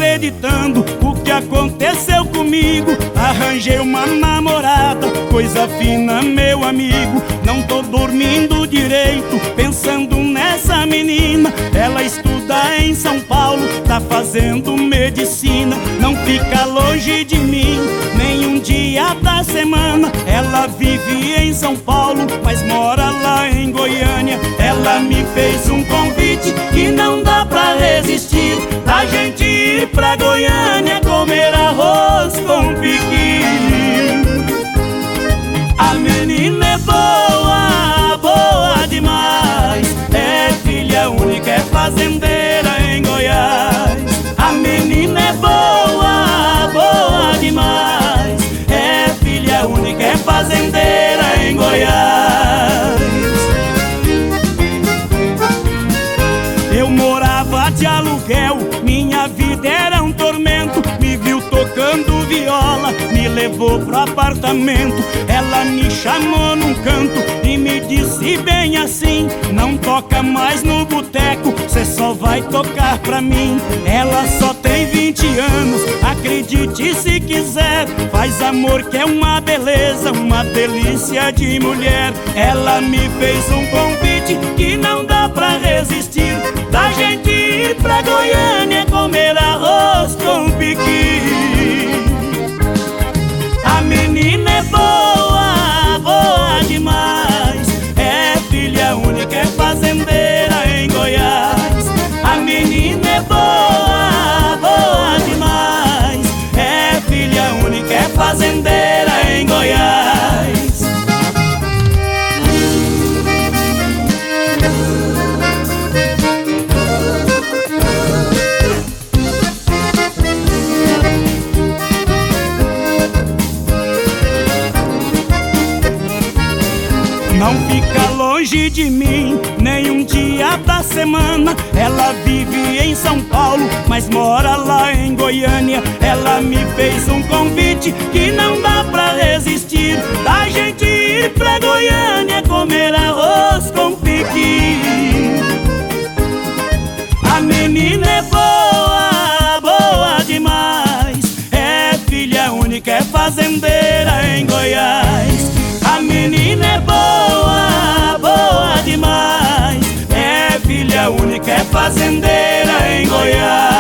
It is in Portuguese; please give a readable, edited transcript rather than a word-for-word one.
acreditando o que aconteceu comigo. Arranjei uma namorada, coisa fina, meu amigo. Não tô dormindo direito, pensando nessa menina. Ela estuda em São Paulo, tá fazendo medicina. Não fica longe de mim, nenhum dia da semana. Ela vive em São Paulo, mas mora lá em Goiânia. Ela me fez um convite que não dá pra resistir, da gente ir pra Goiânia comer arroz com piqui. A menina é boa, boa demais, é filha única, é fazendeira em Goiás. A menina é boa, boa demais, é filha única, é fazendeira em Goiás. Eu morava de aluguel, minha vida era um tormento. Me viu tocando viola, me levou pro apartamento. Ela me chamou num canto e me disse bem assim: não toca mais no boteco, cê só vai tocar pra mim. Ela só tem 20 anos, acredite se quiser. Faz amor que é uma beleza, uma delícia de mulher. Ela me fez um convite que não dá pra resistir, da gente ir pra Goiânia comer arroz com piqui. A menina é boa, boa demais, é filha única, é fazendeira em Goiás. A menina é boa, boa demais, é filha única, é fazendeira em Goiás. Não fica longe de mim, nenhum dia da semana. Ela vive em São Paulo, mas mora lá em Goiânia. Ela me fez um convite que não dá pra resistir, da gente ir pra Goiânia comer arroz com piqui. A menina é boa, boa demais, é filha única, é fazendeira em Goiás. A menina é boa, boa demais, é filha única, é fazendeira em Goiás.